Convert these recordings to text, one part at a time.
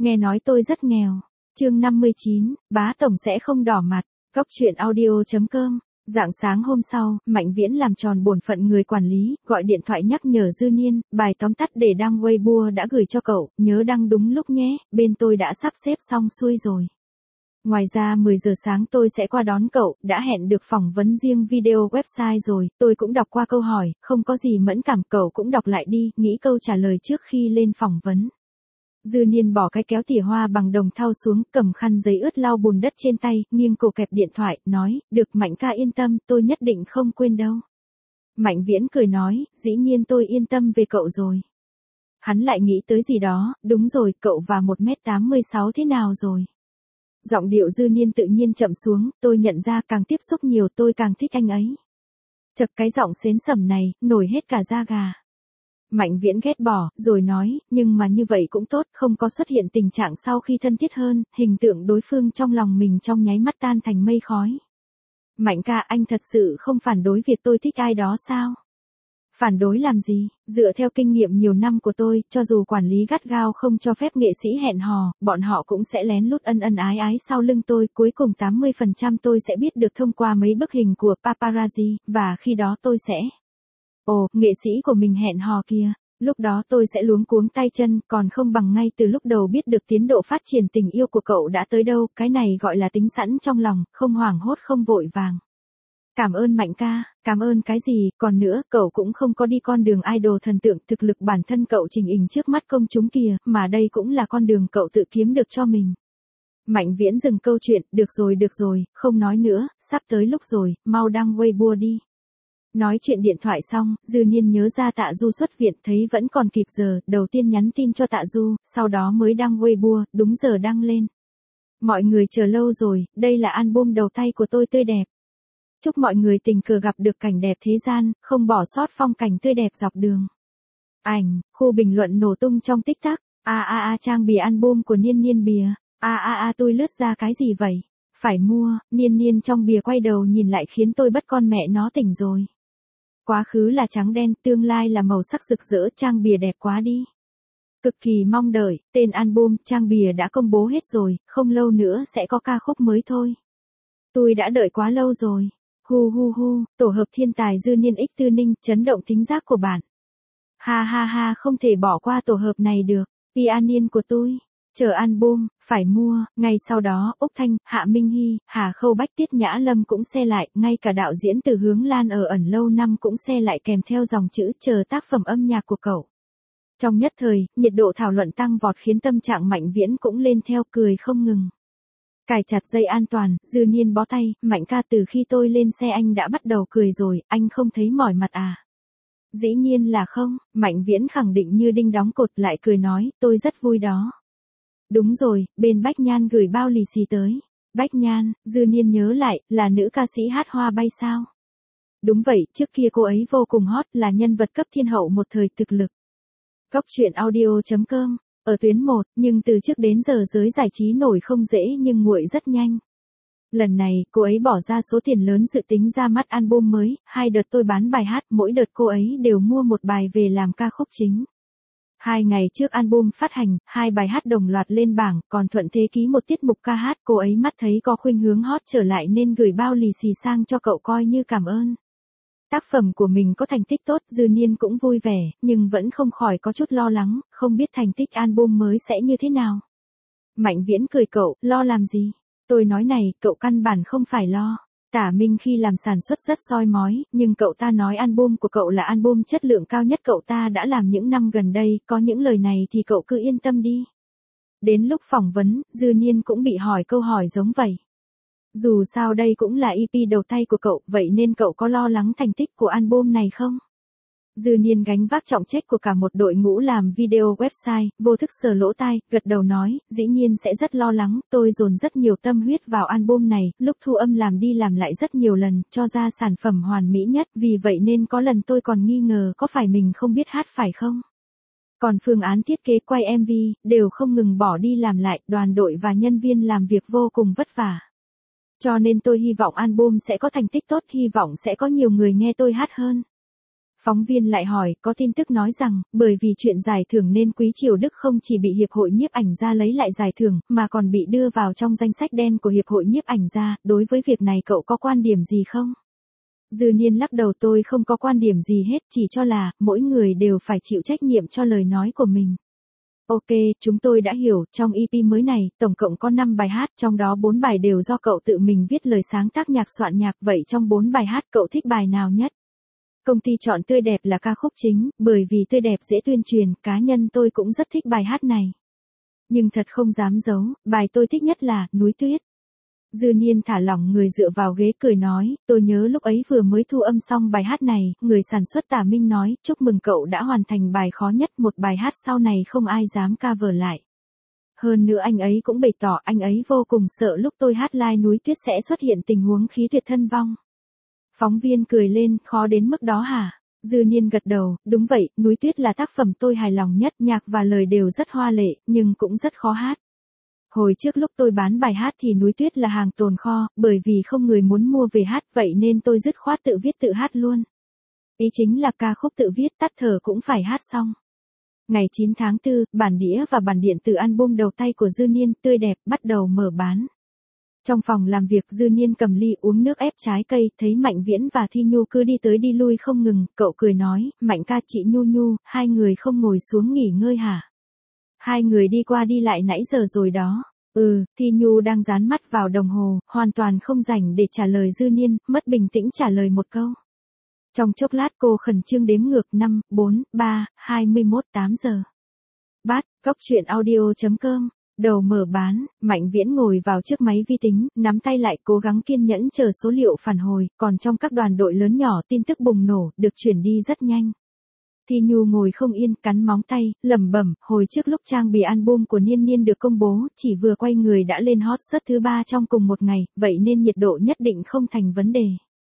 Nghe nói tôi rất nghèo. Chương 59, bá tổng sẽ không đỏ mặt. Góc truyện audio.com. Rạng sáng hôm sau, Mạnh Viễn làm tròn bổn phận người quản lý, gọi điện thoại nhắc nhở Dư Niên, bài tóm tắt để đăng Weibo đã gửi cho cậu, nhớ đăng đúng lúc nhé, bên tôi đã sắp xếp xong xuôi rồi. Ngoài ra 10 giờ sáng tôi sẽ qua đón cậu, đã hẹn được phỏng vấn riêng video website rồi, tôi cũng đọc qua câu hỏi, không có gì mẫn cảm, cậu cũng đọc lại đi, nghĩ câu trả lời trước khi lên phỏng vấn. Dư Niên bỏ cái kéo tỉa hoa bằng đồng thau xuống, cầm khăn giấy ướt lau bùn đất trên tay, nghiêng cổ kẹp điện thoại, nói, được Mạnh ca yên tâm, tôi nhất định không quên đâu. Mạnh Viễn cười nói, dĩ nhiên tôi yên tâm về cậu rồi. Hắn lại nghĩ tới gì đó, đúng rồi, cậu và 1m86 thế nào rồi? Giọng điệu Dư Niên tự nhiên chậm xuống, tôi nhận ra càng tiếp xúc nhiều tôi càng thích anh ấy. Chật cái giọng xến sẩm này, nổi hết cả da gà. Mạnh Viễn ghét bỏ, rồi nói, nhưng mà như vậy cũng tốt, không có xuất hiện tình trạng sau khi thân thiết hơn, hình tượng đối phương trong lòng mình trong nháy mắt tan thành mây khói. Mạnh ca, anh thật sự không phản đối việc tôi thích ai đó sao? Phản đối làm gì? Dựa theo kinh nghiệm nhiều năm của tôi, cho dù quản lý gắt gao không cho phép nghệ sĩ hẹn hò, bọn họ cũng sẽ lén lút ân ân ái ái sau lưng tôi, cuối cùng 80% tôi sẽ biết được thông qua mấy bức hình của paparazzi, và khi đó tôi sẽ... Ồ, nghệ sĩ của mình hẹn hò kìa. Lúc đó tôi sẽ luống cuống tay chân, còn không bằng ngay từ lúc đầu biết được tiến độ phát triển tình yêu của cậu đã tới đâu, cái này gọi là tính sẵn trong lòng, không hoảng hốt không vội vàng. Cảm ơn Mạnh ca, cảm ơn cái gì, còn nữa, cậu cũng không có đi con đường idol thần tượng, thực lực bản thân cậu trình hình trước mắt công chúng kìa, mà đây cũng là con đường cậu tự kiếm được cho mình. Mạnh Viễn dừng câu chuyện, được rồi, không nói nữa, sắp tới lúc rồi, mau đăng Weibo đi. Nói chuyện điện thoại xong, Dư Niên nhớ ra Tạ Du xuất viện, thấy vẫn còn kịp giờ, đầu tiên nhắn tin cho Tạ Du, sau đó mới đăng Weibo, đúng giờ đăng lên. Mọi người chờ lâu rồi, đây là album đầu tay của tôi tươi đẹp. Chúc mọi người tình cờ gặp được cảnh đẹp thế gian, không bỏ sót phong cảnh tươi đẹp dọc đường. Ảnh, khu bình luận nổ tung trong tích tắc, trang bìa album của Niên bìa, tôi lướt ra cái gì vậy? Phải mua, Niên trong bìa quay đầu nhìn lại khiến tôi bất con mẹ nó tỉnh rồi. Quá khứ là trắng đen, tương lai là màu sắc rực rỡ, trang bìa đẹp quá đi. Cực kỳ mong đợi, tên album, trang bìa đã công bố hết rồi, không lâu nữa sẽ có ca khúc mới thôi. Tôi đã đợi quá lâu rồi. Hu, tổ hợp thiên tài Dư Niên X Tư Ninh, chấn động thính giác của bạn. Ha, không thể bỏ qua tổ hợp này được. Niên của tôi. Chờ album, phải mua, ngay sau đó, Úc Thanh, Hạ Minh Hy, Hà Khâu Bách Tiết Nhã Lâm cũng xe lại, ngay cả đạo diễn Từ Hướng Lan ở ẩn lâu năm cũng xe lại kèm theo dòng chữ chờ tác phẩm âm nhạc của cậu. Trong nhất thời, nhiệt độ thảo luận tăng vọt khiến tâm trạng Mạnh Viễn cũng lên theo cười không ngừng. Cài chặt dây an toàn, Dư Niên bó tay, Mạnh ca từ khi tôi lên xe anh đã bắt đầu cười rồi, anh không thấy mỏi mặt à? Dĩ nhiên là không, Mạnh Viễn khẳng định như đinh đóng cột lại cười nói, tôi rất vui đó. Đúng rồi, bên Bách Nhan gửi bao lì xì tới. Bách Nhan, Dư Niên nhớ lại, là nữ ca sĩ hát hoa bay sao? Đúng vậy, trước kia cô ấy vô cùng hot, là nhân vật cấp thiên hậu một thời thực lực. Góc truyện audio.com. Ở tuyến 1, nhưng từ trước đến giờ giới giải trí nổi không dễ nhưng nguội rất nhanh. Lần này, cô ấy bỏ ra số tiền lớn dự tính ra mắt album mới, 2 đợt tôi bán bài hát, mỗi đợt cô ấy đều mua một bài về làm ca khúc chính. 2 ngày trước album phát hành, 2 bài hát đồng loạt lên bảng, còn thuận thế ký một tiết mục ca hát, cô ấy mắt thấy có khuynh hướng hot trở lại nên gửi bao lì xì sang cho cậu coi như cảm ơn. Tác phẩm của mình có thành tích tốt, Dư Niên cũng vui vẻ, nhưng vẫn không khỏi có chút lo lắng, không biết thành tích album mới sẽ như thế nào. Mạnh Viễn cười cậu, lo làm gì? Tôi nói này, cậu căn bản không phải lo. Tả Minh khi làm sản xuất rất soi mói, nhưng cậu ta nói album của cậu là album chất lượng cao nhất cậu ta đã làm những năm gần đây, có những lời này thì cậu cứ yên tâm đi. Đến lúc phỏng vấn, Dư Niên cũng bị hỏi câu hỏi giống vậy. Dù sao đây cũng là EP đầu tay của cậu, vậy nên cậu có lo lắng thành tích của album này không? Dư Niên gánh vác trọng trách của cả một đội ngũ làm video website, vô thức sờ lỗ tai, gật đầu nói, dĩ nhiên sẽ rất lo lắng, tôi dồn rất nhiều tâm huyết vào album này, lúc thu âm làm đi làm lại rất nhiều lần, cho ra sản phẩm hoàn mỹ nhất, vì vậy nên có lần tôi còn nghi ngờ có phải mình không biết hát phải không? Còn phương án thiết kế quay MV, đều không ngừng bỏ đi làm lại, đoàn đội và nhân viên làm việc vô cùng vất vả. Cho nên tôi hy vọng album sẽ có thành tích tốt, hy vọng sẽ có nhiều người nghe tôi hát hơn. Phóng viên lại hỏi, có tin tức nói rằng, bởi vì chuyện giải thưởng nên Quý Triều Đức không chỉ bị Hiệp hội Nhiếp ảnh gia lấy lại giải thưởng, mà còn bị đưa vào trong danh sách đen của Hiệp hội Nhiếp ảnh gia, đối với việc này cậu có quan điểm gì không? Dư Niên lắc đầu, tôi không có quan điểm gì hết, chỉ cho là, mỗi người đều phải chịu trách nhiệm cho lời nói của mình. Ok, chúng tôi đã hiểu, trong EP mới này, tổng cộng có 5 bài hát, trong đó 4 bài đều do cậu tự mình viết lời sáng tác nhạc soạn nhạc, vậy trong 4 bài hát cậu thích bài nào nhất? Công ty chọn Tươi Đẹp là ca khúc chính, bởi vì Tươi Đẹp dễ tuyên truyền, cá nhân tôi cũng rất thích bài hát này. Nhưng thật không dám giấu, bài tôi thích nhất là Núi Tuyết. Dư Niên thả lỏng người dựa vào ghế cười nói, tôi nhớ lúc ấy vừa mới thu âm xong bài hát này, người sản xuất Tả Minh nói, chúc mừng cậu đã hoàn thành bài khó nhất, một bài hát sau này không ai dám cover lại. Hơn nữa anh ấy cũng bày tỏ anh ấy vô cùng sợ lúc tôi hát live Núi Tuyết sẽ xuất hiện tình huống khí tuyệt thân vong. Phóng viên cười lên, khó đến mức đó hả? Dư Niên gật đầu, đúng vậy, Núi Tuyết là tác phẩm tôi hài lòng nhất, nhạc và lời đều rất hoa lệ, nhưng cũng rất khó hát. Hồi trước lúc tôi bán bài hát thì Núi Tuyết là hàng tồn kho, bởi vì không người muốn mua về hát, vậy nên tôi dứt khoát tự viết tự hát luôn. Ý chính là ca khúc tự viết, tắt thở cũng phải hát xong. Ngày 9 tháng 4, bản đĩa và bản điện tử album đầu tay của Dư Niên, Tươi Đẹp, bắt đầu mở bán. Trong phòng làm việc, Dư Niên cầm ly uống nước ép trái cây, thấy Mạnh Viễn và Thi Nhu cứ đi tới đi lui không ngừng, cậu cười nói, Mạnh ca, chị Nhu Nhu, hai người không ngồi xuống nghỉ ngơi hả? Hai người đi qua đi lại nãy giờ rồi đó. Thi Nhu đang dán mắt vào đồng hồ, hoàn toàn không rảnh để trả lời Dư Niên, mất bình tĩnh trả lời một câu. Trong chốc lát cô khẩn trương đếm ngược 5, 4, 3, 21, 8 giờ. Bát, góc truyện audio.com. Đầu mở bán, Mạnh Viễn ngồi vào trước máy vi tính, nắm tay lại cố gắng kiên nhẫn chờ số liệu phản hồi, còn trong các đoàn đội lớn nhỏ tin tức bùng nổ, được chuyển đi rất nhanh. Thi Nhu ngồi không yên, cắn móng tay, lẩm bẩm, hồi trước lúc trang bìa album của Niên Niên được công bố, chỉ vừa quay người đã lên hot search thứ 3 trong cùng một ngày, vậy nên nhiệt độ nhất định không thành vấn đề.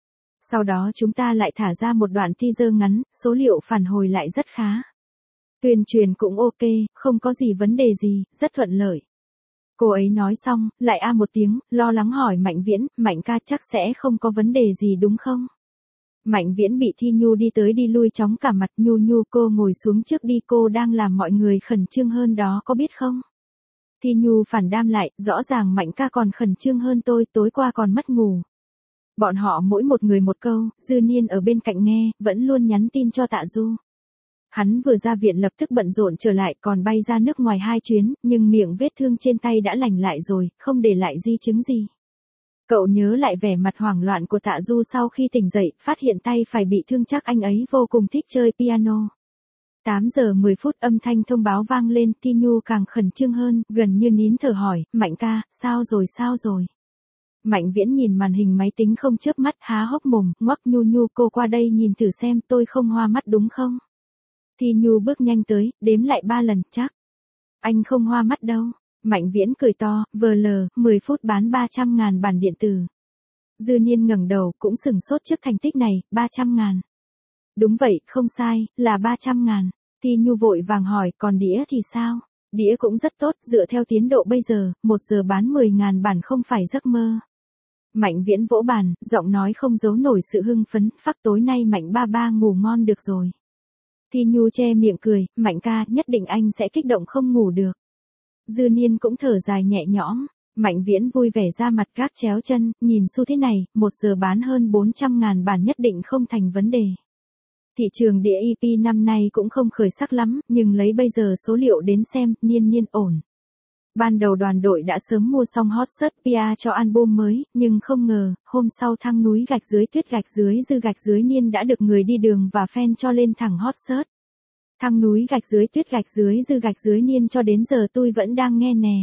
Sau đó chúng ta lại thả ra một đoạn teaser ngắn, số liệu phản hồi lại rất khá. Tuyên truyền cũng ok, không có gì vấn đề gì, rất thuận lợi. Cô ấy nói xong, lại một tiếng, lo lắng hỏi Mạnh Viễn, Mạnh ca chắc sẽ không có vấn đề gì đúng không? Mạnh Viễn bị Thi Nhu đi tới đi lui chóng cả mặt. Nhu Nhu, cô ngồi xuống trước đi, cô đang làm mọi người khẩn trương hơn đó có biết không? Thi Nhu phản đam lại, rõ ràng Mạnh ca còn khẩn trương hơn tôi, tối qua còn mất ngủ. Bọn họ mỗi một người một câu, Dư Niên ở bên cạnh nghe, vẫn luôn nhắn tin cho Tạ Du. Hắn vừa ra viện lập tức bận rộn trở lại, còn bay ra nước ngoài 2 chuyến, nhưng miệng vết thương trên tay đã lành lại rồi, không để lại di chứng gì. Cậu nhớ lại vẻ mặt hoảng loạn của Tạ Du sau khi tỉnh dậy, phát hiện tay phải bị thương, chắc anh ấy vô cùng thích chơi piano. 8 giờ 10 phút âm thanh thông báo vang lên, Thi Nhu càng khẩn trương hơn, gần như nín thở hỏi, Mạnh ca, sao rồi? Mạnh Viễn nhìn màn hình máy tính không chớp mắt, há hốc mồm, ngoắc. Nhu Nhu, cô qua đây nhìn thử xem, tôi không hoa mắt đúng không? Thi Nhu bước nhanh tới, đếm lại 3 lần, chắc. Anh không hoa mắt đâu. Mạnh Viễn cười to, VL, 10 phút bán 300.000 bản điện tử. Dư Niên ngẩng đầu, cũng sửng sốt trước thành tích này, 300.000. Đúng vậy, không sai, là 300.000. Thi Nhu vội vàng hỏi, còn đĩa thì sao? Đĩa cũng rất tốt, dựa theo tiến độ bây giờ, 1 giờ bán 10.000 bản không phải giấc mơ. Mạnh Viễn vỗ bàn, giọng nói không giấu nổi sự hưng phấn, phắc tối nay Mạnh ba ba ngủ ngon được rồi. Thi Nhu che miệng cười, Mạnh ca, nhất định anh sẽ kích động không ngủ được. Dư Niên cũng thở dài nhẹ nhõm. Mạnh Viễn vui vẻ ra mặt gác chéo chân, nhìn xu thế này, 1 giờ bán hơn 400.000 bản nhất định không thành vấn đề. Thị trường đĩa EP năm nay cũng không khởi sắc lắm, nhưng lấy bây giờ số liệu đến xem, Niên Niên ổn. Ban đầu đoàn đội đã sớm mua xong hot search PR cho album mới, nhưng không ngờ, hôm sau thăng núi gạch dưới tuyết gạch dưới dư gạch dưới Niên đã được người đi đường và fan cho lên thẳng hot search. Thăng núi gạch dưới tuyết gạch dưới dư gạch dưới Niên cho đến giờ tôi vẫn đang nghe nè.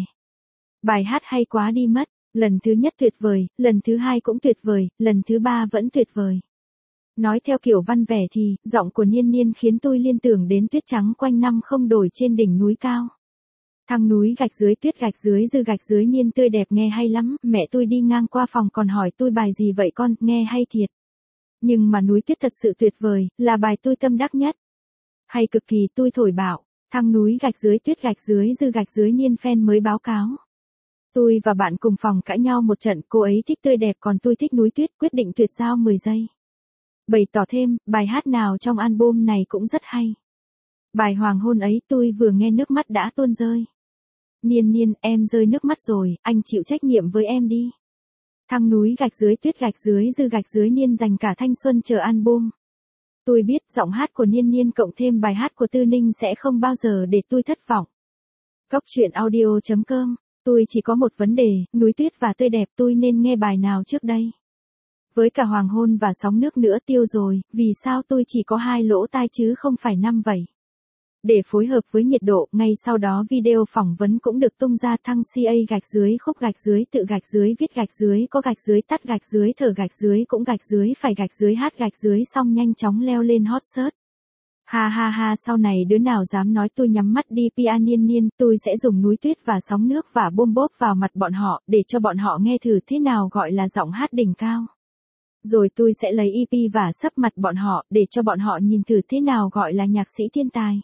Bài hát hay quá đi mất, lần thứ nhất tuyệt vời, lần thứ hai cũng tuyệt vời, lần thứ ba vẫn tuyệt vời. Nói theo kiểu văn vẻ thì, giọng của Niên Niên khiến tôi liên tưởng đến tuyết trắng quanh năm không đổi trên đỉnh núi cao. Thăng núi gạch dưới tuyết gạch dưới dư gạch dưới Niên tươi đẹp nghe hay lắm, mẹ tôi đi ngang qua phòng còn hỏi tôi bài gì vậy con, nghe hay thiệt. Nhưng mà núi tuyết thật sự tuyệt vời, là bài tôi tâm đắc nhất. Hay cực kỳ, tôi thổi bảo, thăng núi gạch dưới tuyết gạch dưới dư gạch dưới Niên fan mới báo cáo. Tôi và bạn cùng phòng cãi nhau một trận, cô ấy thích tươi đẹp còn tôi thích núi tuyết, quyết định tuyệt giao 10 giây. Bày tỏ thêm, bài hát nào trong album này cũng rất hay. Bài Hoàng hôn ấy tôi vừa nghe nước mắt đã tuôn rơi. Niên Niên, em rơi nước mắt rồi, anh chịu trách nhiệm với em đi. Thăng núi gạch dưới tuyết gạch dưới dư gạch dưới Niên dành cả thanh xuân chờ album. Tôi biết giọng hát của Niên Niên cộng thêm bài hát của Tư Ninh sẽ không bao giờ để tôi thất vọng. Góc truyện audio.com. Tôi chỉ có một vấn đề, núi tuyết và tươi đẹp tôi nên nghe bài nào trước đây? Với cả hoàng hôn và sóng nước nữa tiêu rồi, vì sao tôi chỉ có 2 lỗ tai chứ không phải 5 vậy? Để phối hợp với nhiệt độ, ngay sau đó video phỏng vấn cũng được tung ra thăng CA gạch dưới khúc gạch dưới tự gạch dưới viết gạch dưới có gạch dưới tắt gạch dưới thở gạch dưới cũng gạch dưới phải gạch dưới hát gạch dưới xong nhanh chóng leo lên hot search. Ha ha ha, sau này đứa nào dám nói tôi nhắm mắt đi pia Niên Niên, tôi sẽ dùng núi tuyết và sóng nước và bôm bốp vào mặt bọn họ, để cho bọn họ nghe thử thế nào gọi là giọng hát đỉnh cao. Rồi tôi sẽ lấy EP và sấp mặt bọn họ, để cho bọn họ nhìn thử thế nào gọi là nhạc sĩ thiên tài.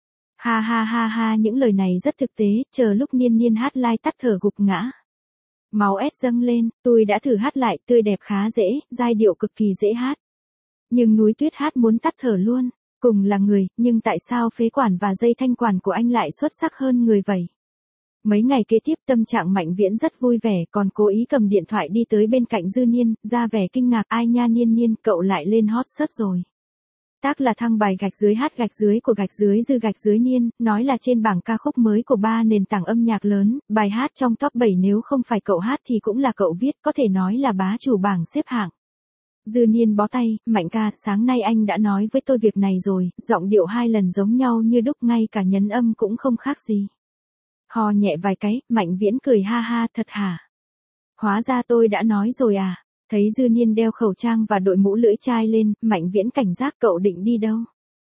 Ha ha ha ha, những lời này rất thực tế, chờ lúc Niên Niên hát live tắt thở gục ngã. Máu ép dâng lên, tôi đã thử hát lại, tươi đẹp khá dễ, giai điệu cực kỳ dễ hát. Nhưng núi tuyết hát muốn tắt thở luôn. Cùng là người, nhưng tại sao phế quản và dây thanh quản của anh lại xuất sắc hơn người vậy? Mấy ngày kế tiếp tâm trạng Mạnh Viễn rất vui vẻ, còn cố ý cầm điện thoại đi tới bên cạnh Dư Niên, ra vẻ kinh ngạc, ai nha Niên Niên, cậu lại lên hot search rồi. Tác là thăng bài gạch dưới hát gạch dưới của gạch dưới dư gạch dưới Niên, nói là trên bảng ca khúc mới của 3 nền tảng âm nhạc lớn, bài hát trong top 7 nếu không phải cậu hát thì cũng là cậu viết, có thể nói là bá chủ bảng xếp hạng. Dư Niên bó tay, Mạnh ca, sáng nay anh đã nói với tôi việc này rồi, giọng điệu 2 lần giống nhau như đúc ngay cả nhấn âm cũng không khác gì. Hò nhẹ vài cái, Mạnh Viễn cười ha ha, thật hả? Hóa ra tôi đã nói rồi à? Thấy Dư Niên đeo khẩu trang và đội mũ lưỡi chai lên, Mạnh Viễn cảnh giác, cậu định đi đâu?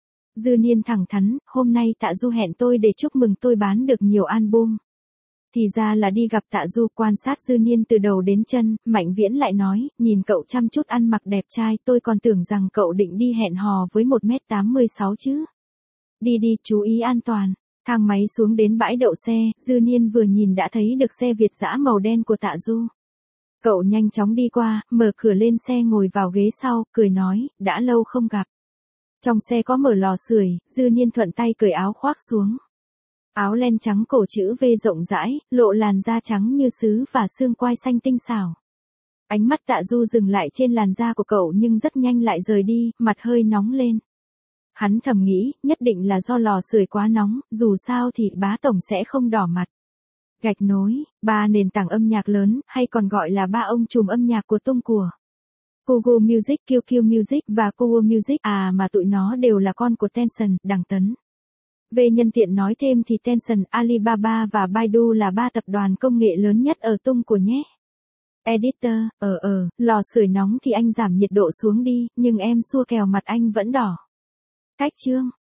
Dư Niên thẳng thắn, hôm nay Tạ Du hẹn tôi để chúc mừng tôi bán được nhiều album. Thì ra là đi gặp Tạ Du. Quan sát Dư Niên từ đầu đến chân, Mạnh Viễn lại nói, nhìn cậu chăm chút ăn mặc đẹp trai, tôi còn tưởng rằng cậu định đi hẹn hò với 1m86 chứ. Đi đi, chú ý an toàn. Thang máy xuống đến bãi đậu xe, Dư Niên vừa nhìn đã thấy được xe Việt dã màu đen của Tạ Du. Cậu nhanh chóng đi qua, mở cửa lên xe ngồi vào ghế sau, cười nói, đã lâu không gặp. Trong xe có mở lò sưởi, Dư Niên thuận tay cởi áo khoác xuống. Áo len trắng cổ chữ V rộng rãi, lộ làn da trắng như sứ và xương quai xanh tinh xảo. Ánh mắt Tạ Du dừng lại trên làn da của cậu nhưng rất nhanh lại rời đi, mặt hơi nóng lên. Hắn thầm nghĩ, nhất định là do lò sưởi quá nóng, dù sao thì bá tổng sẽ không đỏ mặt. Gạch nối, 3 nền tảng âm nhạc lớn, hay còn gọi là 3 ông trùm âm nhạc của tung của. Google Music, QQ Music và Power Music, mà tụi nó đều là con của Tencent, Đằng Tấn. Về nhân tiện nói thêm thì Tencent, Alibaba và Baidu là 3 tập đoàn công nghệ lớn nhất ở tung của nhé. Editor, lò sưởi nóng thì anh giảm nhiệt độ xuống đi, nhưng em xua kèo mặt anh vẫn đỏ. Cách chương.